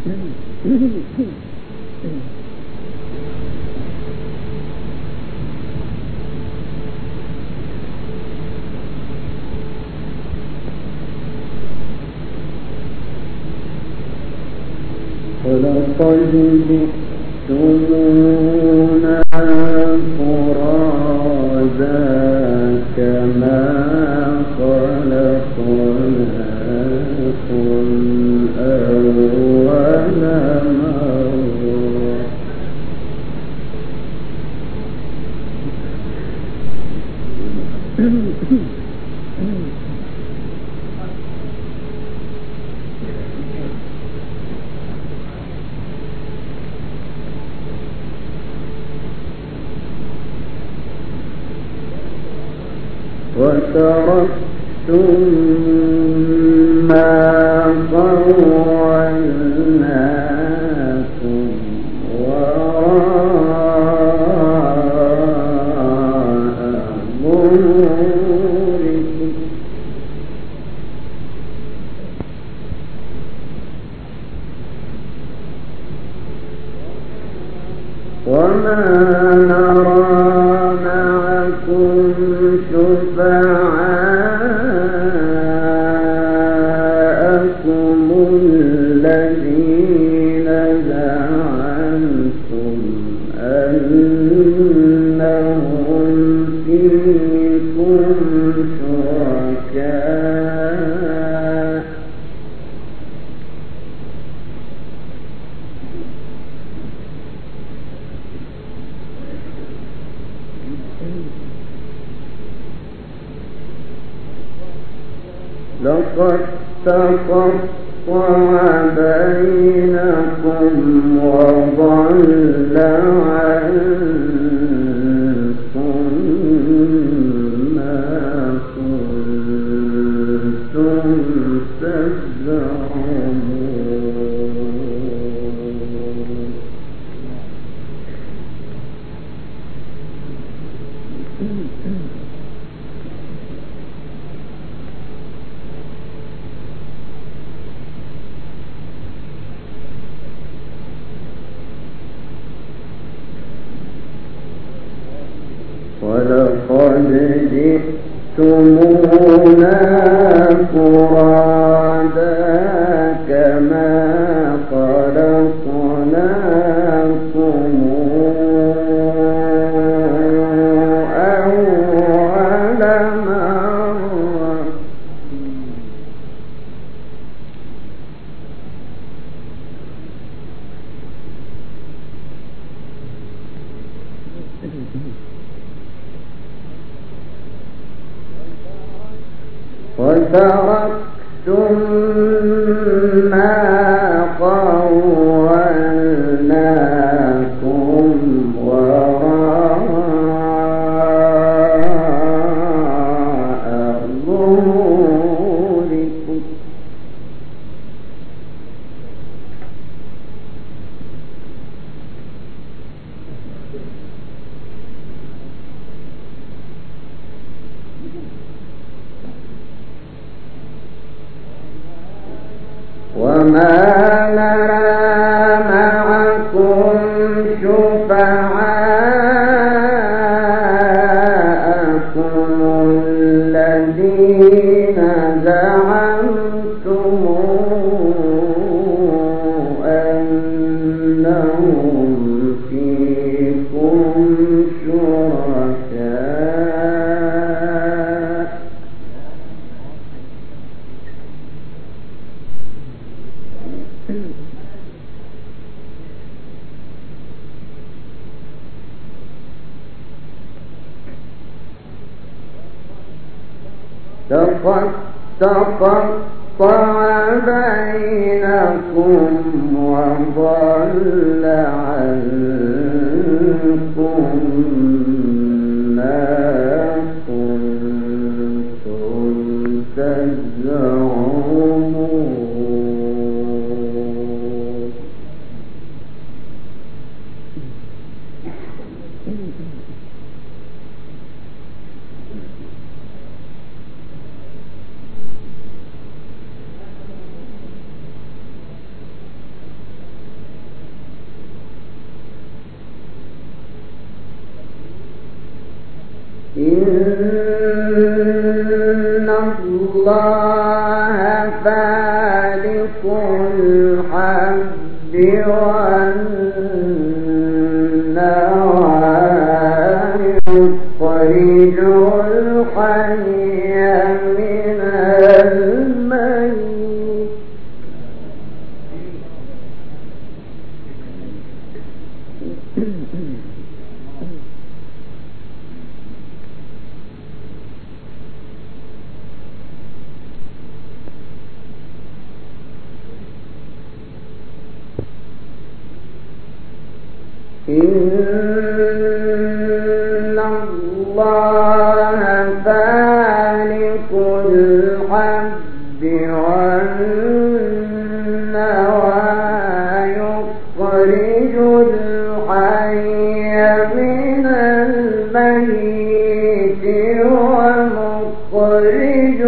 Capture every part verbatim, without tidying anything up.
ولقد جئتمونا فرادا كما خلقناكم أول مرة وتركتم ما خولناكم وراء ظهوركم وما نرى معكم شفعاءكم الذين زعمتم أنهم فيكم شركاء لقد تقطع بينكم وضل عنكم ما كنتم تزعمون ولقد جئتمونا فرادا كما خلقناكم أول مرة وتركتم ما خولناكم وراء ظهوركم وما نرى معكم شفعاءكم الذين زعمتم أنهم فيكم شركاء لقد تقطع بينكم وضل عنكم ما كنتم تزعمون إن الله فالق الحب والنوى يخرج الحي من الميت إن الله فالق الحب والنوى يخرج الحي من الميت ومخرج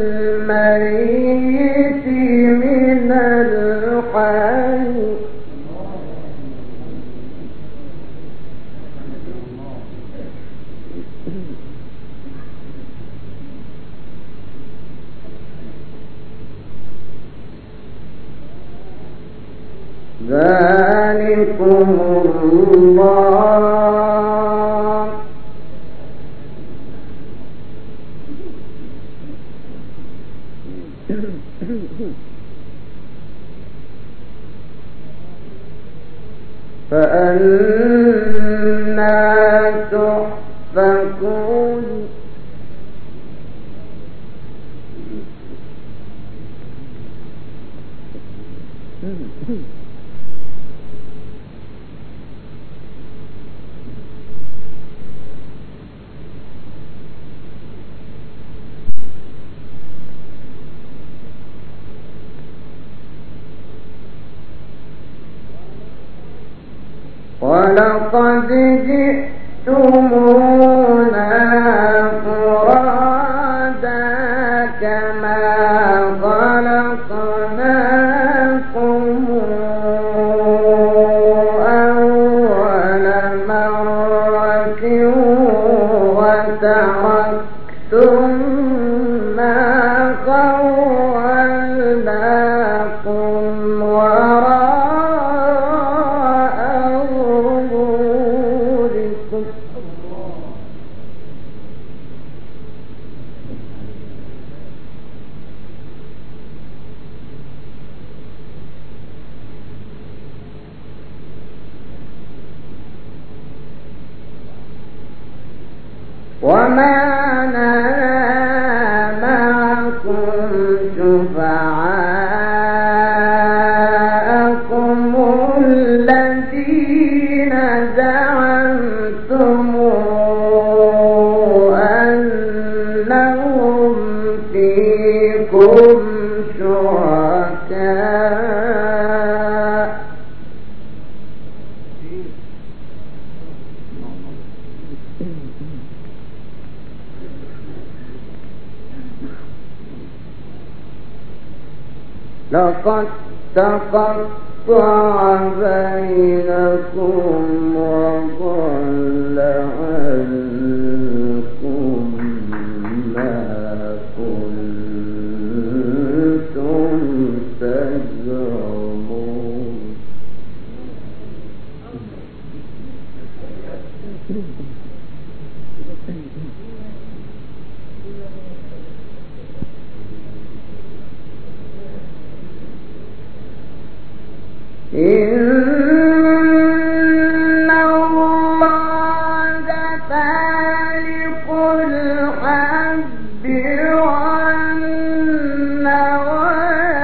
الميت من الحي ذلكم الله فأنى تؤفكون ولقد جئتمونا فرادا كما خلقناكم أول مرة وتركتم ما خولناكم وراء وما نرى معكم شفعاءكم الذين زعمتم أنهم فيكم شركاء لقد تقطع بينكم وضل عنكم ما كنتم تزعمون إن الله فالق الحب والنوى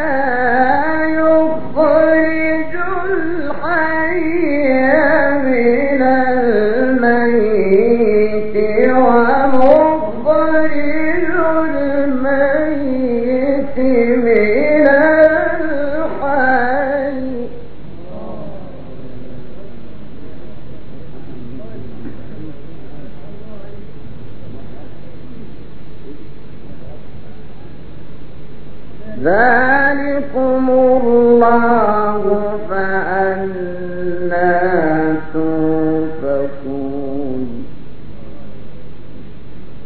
يخرج الحي من الميت ومخرج الميت من الحي ذلكم الله فأنى تؤفكون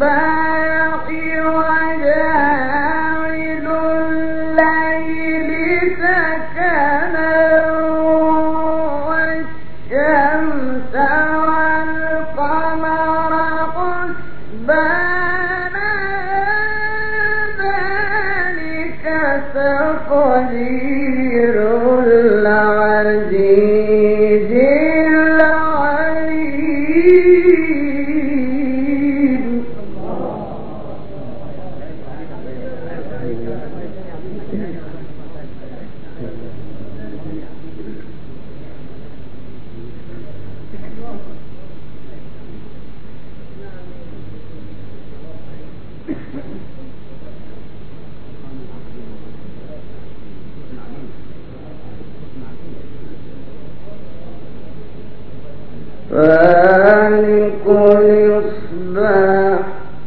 فالق الإصباح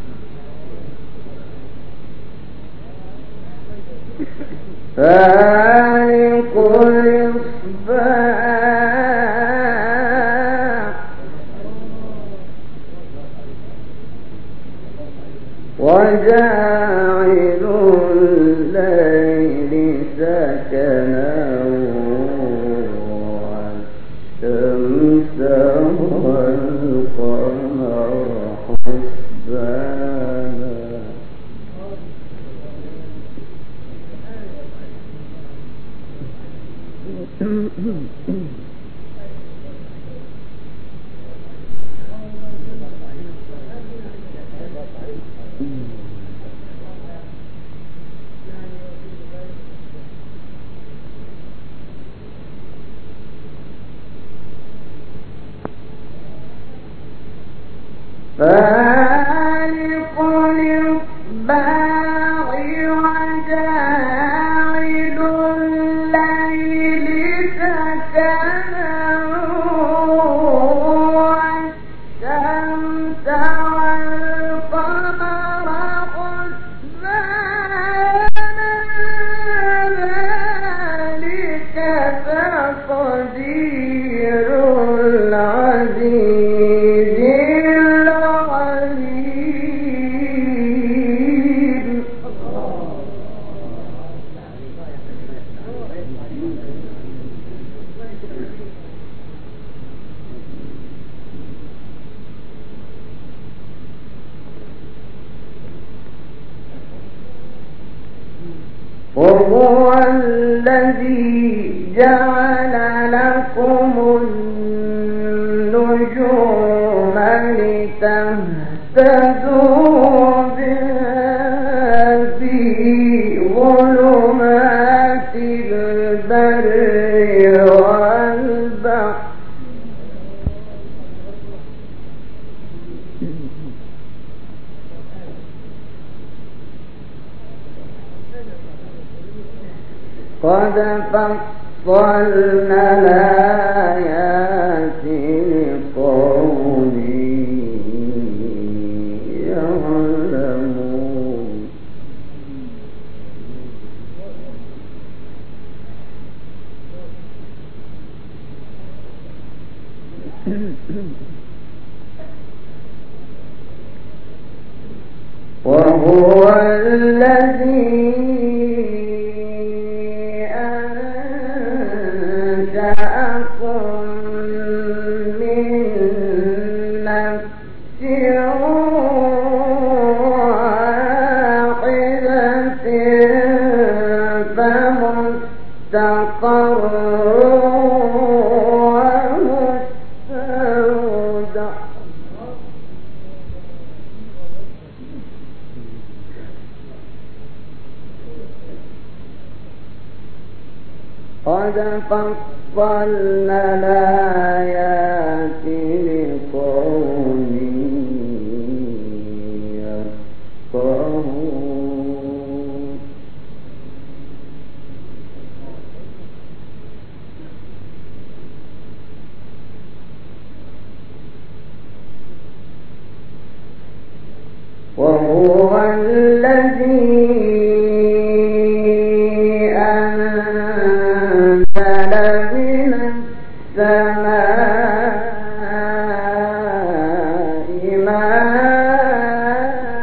فالق الإصباح وجاعل الليل سكنا والشمس والقمر حسبانا فالق الإصباح وجاعل الليل سكنا والشمس والقمر حسبانا ذلك تقدير العزيز وهو الذي جعل لكم النجوم لتهتدوا بها في ظلمات البر والبحر قد فصلنا الآيات لقوم يعلمون وهو الذي قد فصلنا الآيات لقوم يفقهون وهو الذي السماء ماء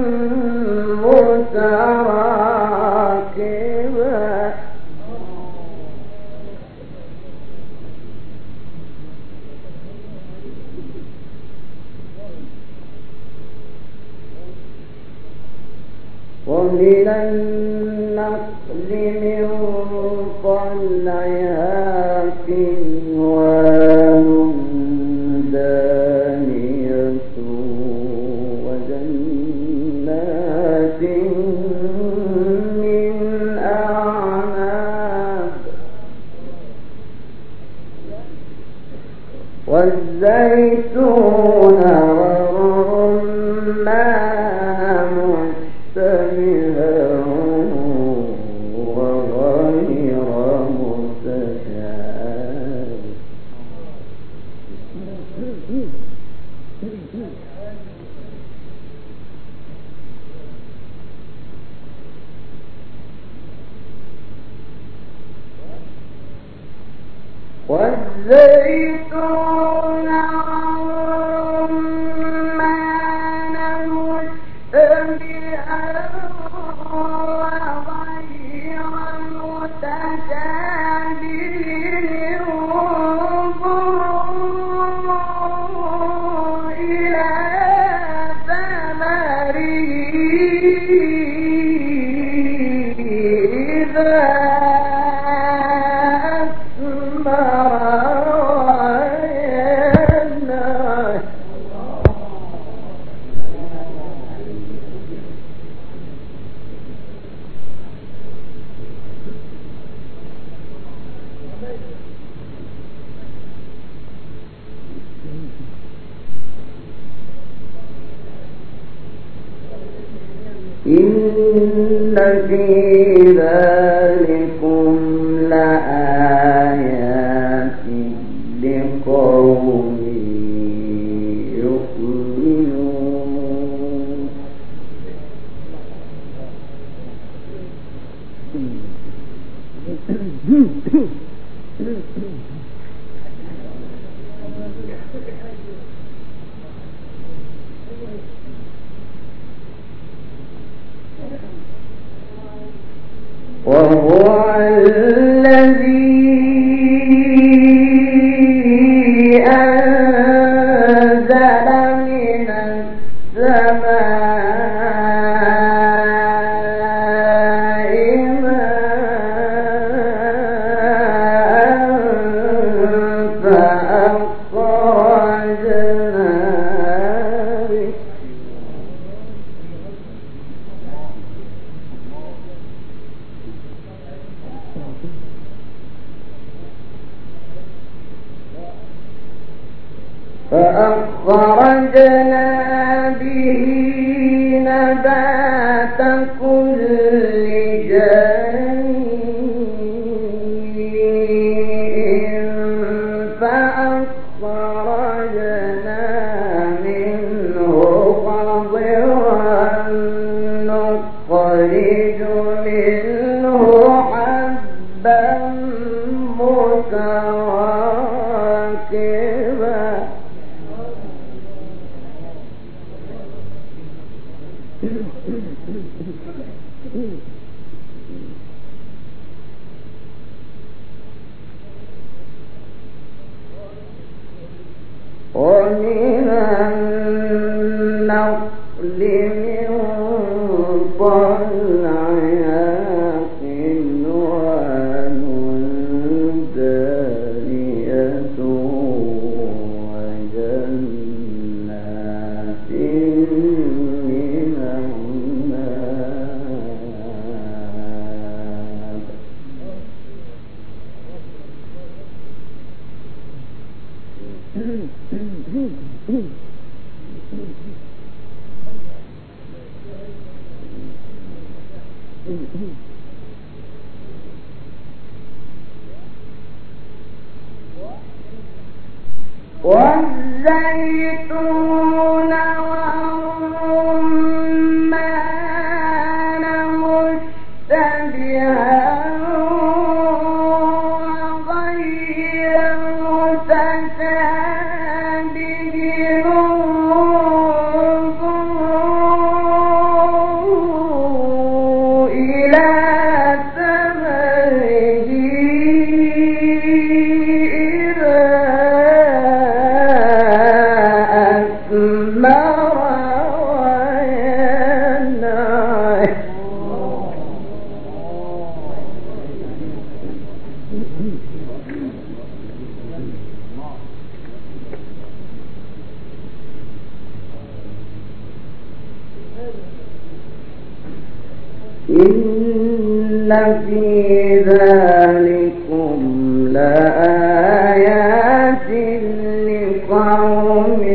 متراكبا ومن النخل من طلعها كنوان دانية وجنات من أعناب والزيتون والرمان مشتبها وغير متشابه والزيتون والرمان مشتبها وغير متشابه انظروا إلى ثمره إذا إن في ذلكم لآيات لقوم يؤمنون وهو الذي أنزل من السماء ماء فأخرجنا به فأخرجنا به نبات كل شيء فأخرجنا منه خضرا نخرج منه حبا متراكبا ومن النخل من طلعها قنوان دانية وجنات من أعناب والزيتون والرمان مشتبها وغير متشابه انظروا في ذلكم لآيات لقوم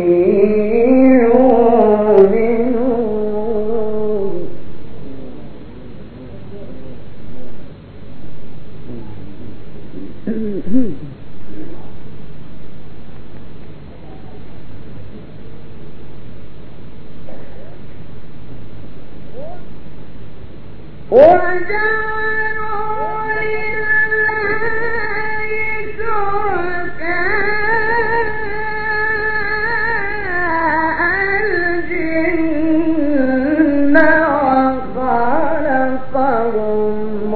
يؤمنون. وجعلوا لله شركاء الجن وخلقهم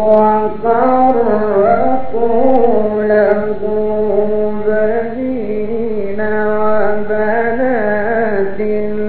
وخرقوا له بنين وبنات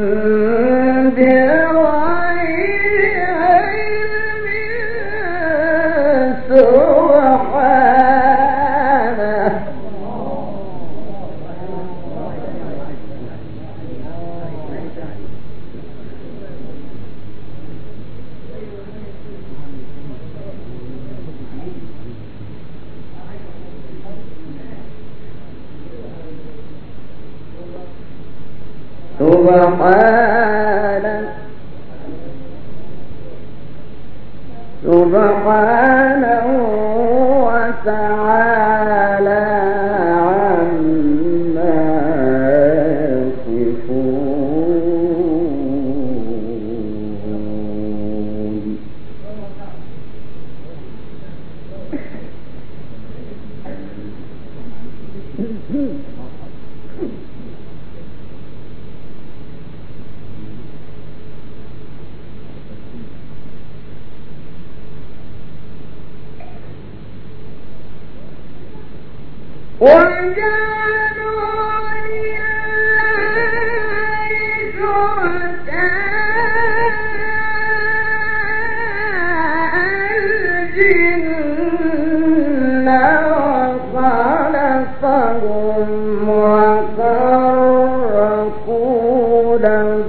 سبحانه سبحانه وتعالى عما يصفون. وجعلوا لله شركاء الجن وخلقهم وخرقوا له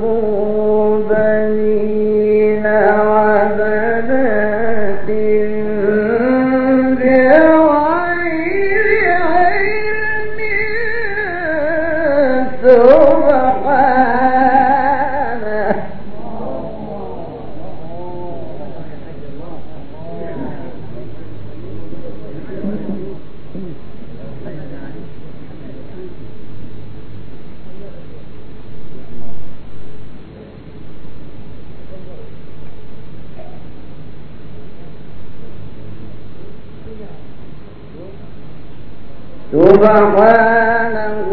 بنين وبنات سبحانه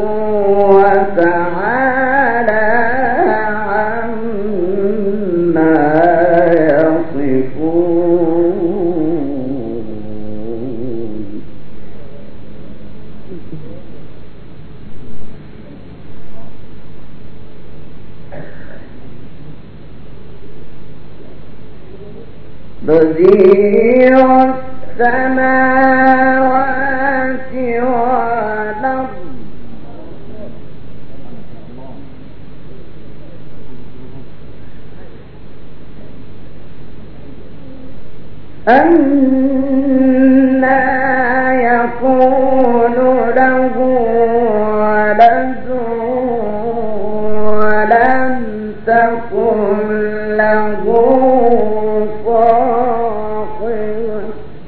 وتعالى عما يصفون. بديع السماوات والأرض أنى يكون له ولد ولم تكن له صاحبة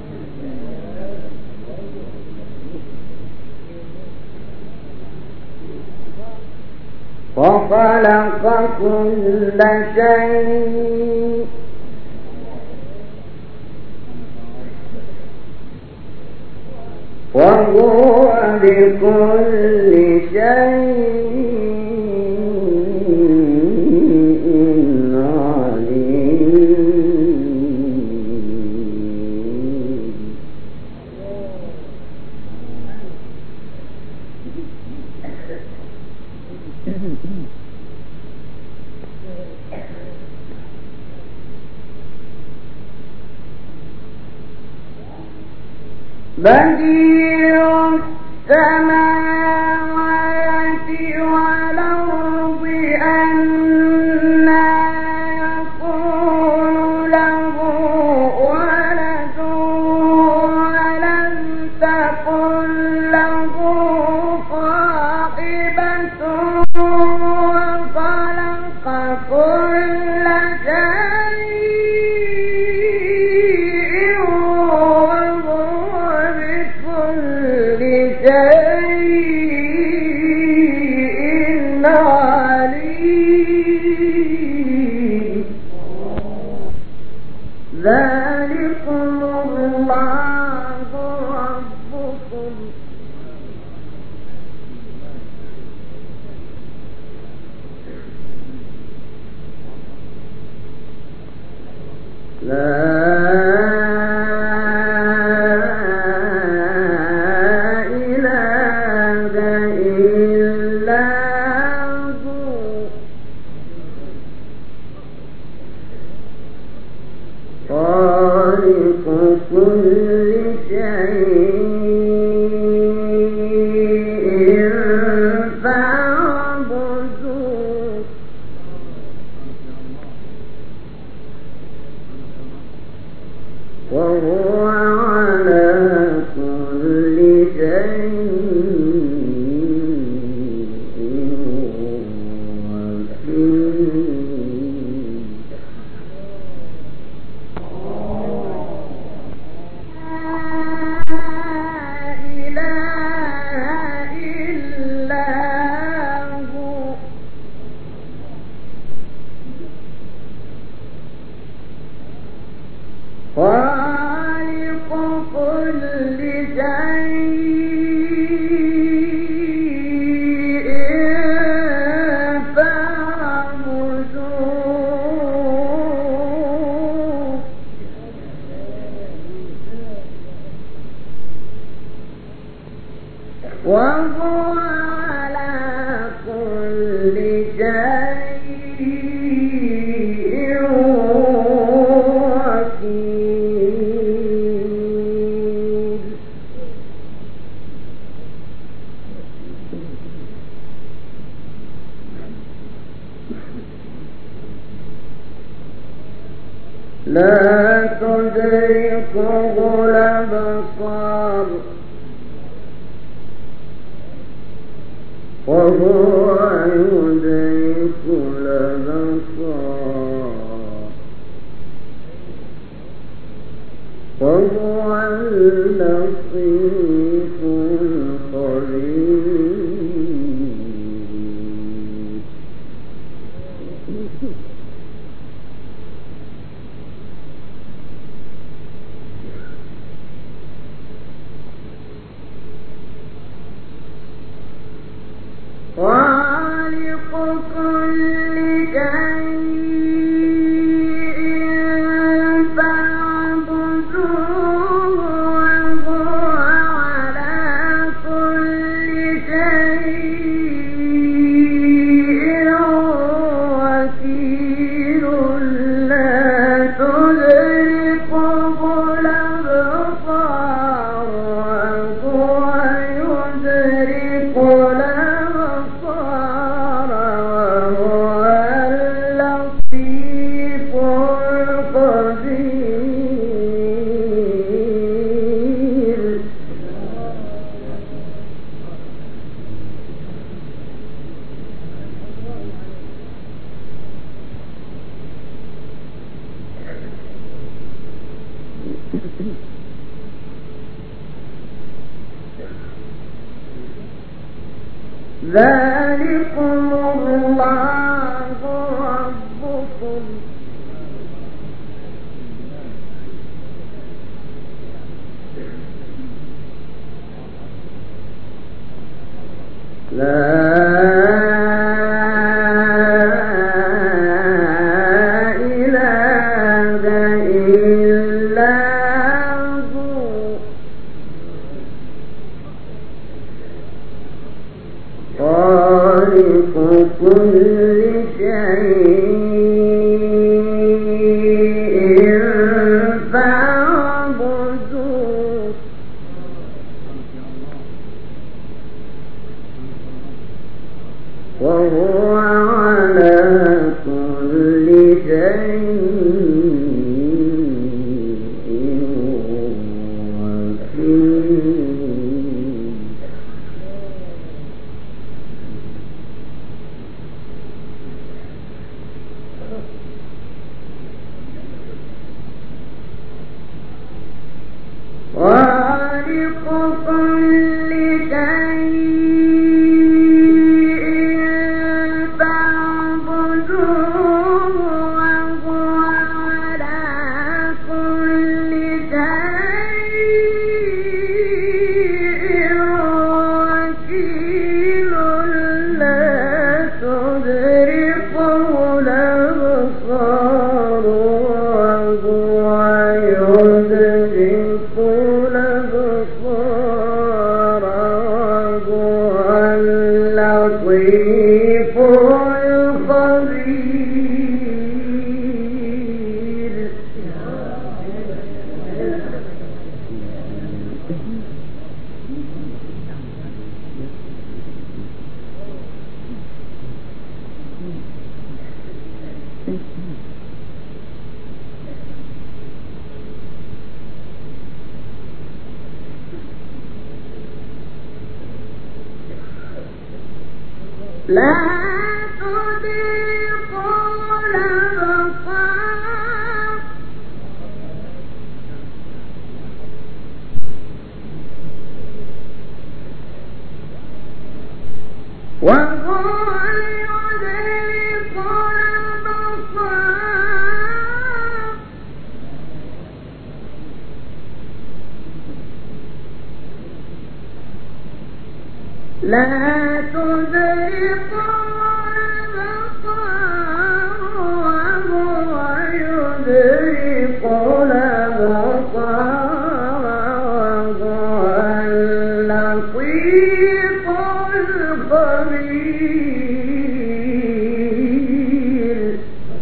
وخلق كل شيء وهو بكل شيء عليم. بديع السماوات والأرض أنى يكون له ولد ذلكم الله ربكم لا وهو على كل شيء وكيل لا تدركه الأبصار وهو يدرك الأبصار وهو اللطيف الخبير خالق كل شيء فاعبدوه وهو على كل شيء وكيل لا تدركه الأبصار وهو يدرك ذلكم الله ربكم لا خالق كل شيء فاعبدوه وهو على كل شيء وكيل خالق كل شيء فاعبدوه وهو على كل لا تدركه الأبصار وهو يدرك الأبصار لا تدركه الأبصار وهو يدرك الأبصار وهو اللطيف الخبير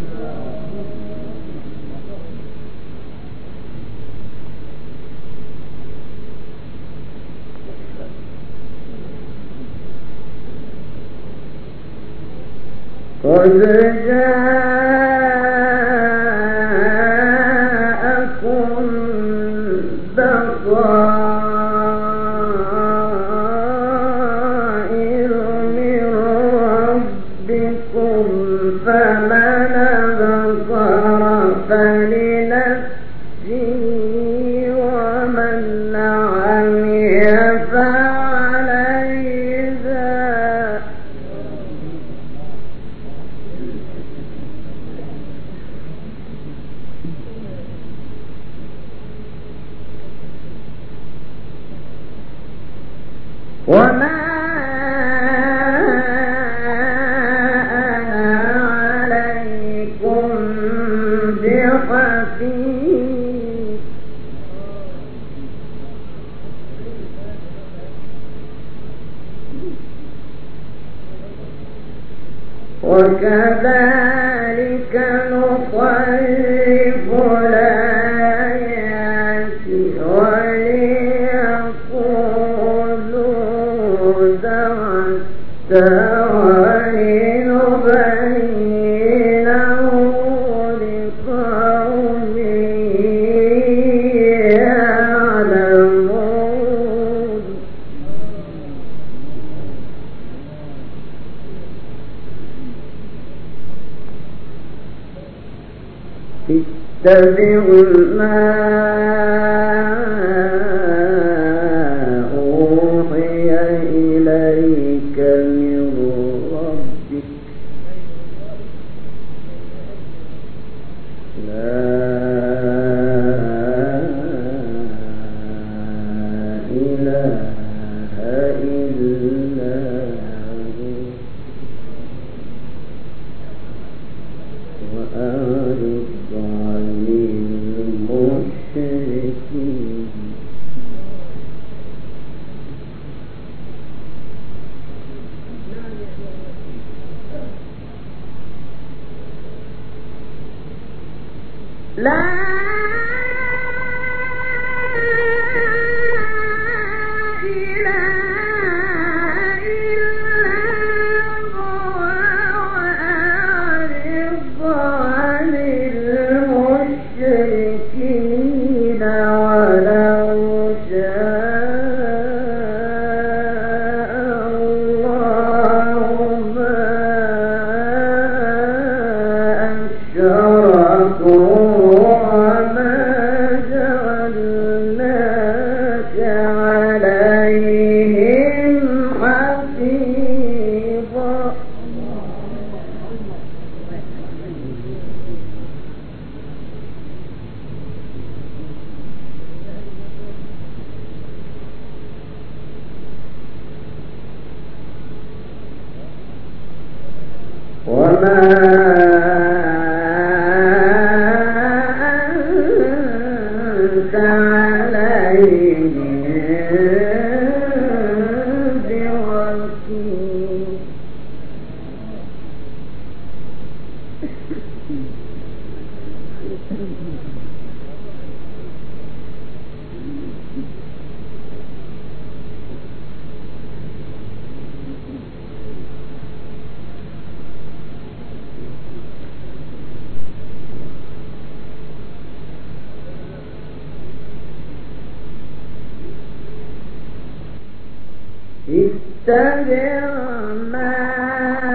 قد جاءكم بصائر من ربكم فمن أبصر فلنفسه ومن عمي فعليها وما أنا عليكم بحفيظ وكذلك نصرف الآيات وليقولوا درست ولنبينه لقوم يعلمون اتبع ما أوحي إليك من ربك لا إله إلا هو وأعرض عن المشركين لا إله إلا هو وأعرض عن المشركين ولو شاء الله ما أشركوا وما جعلناك عليهم حفيظا وما أنت عليهم بوكيل اتبع ما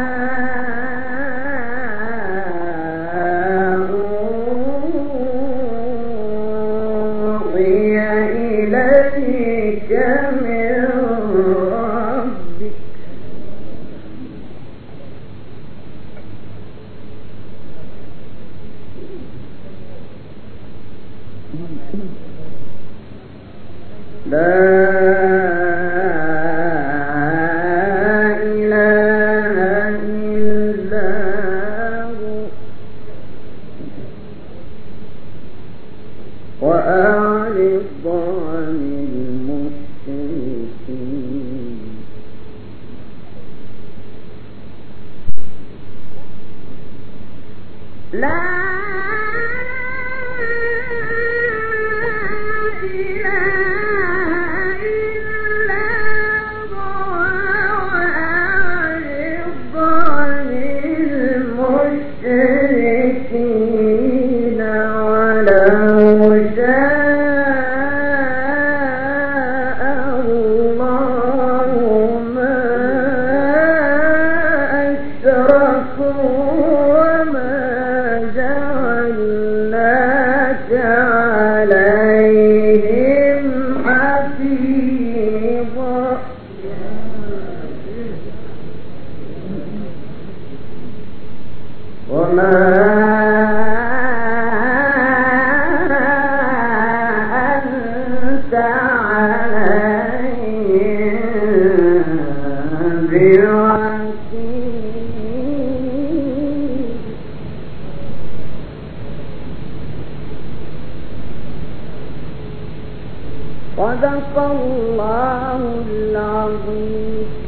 صدق الله العظيم.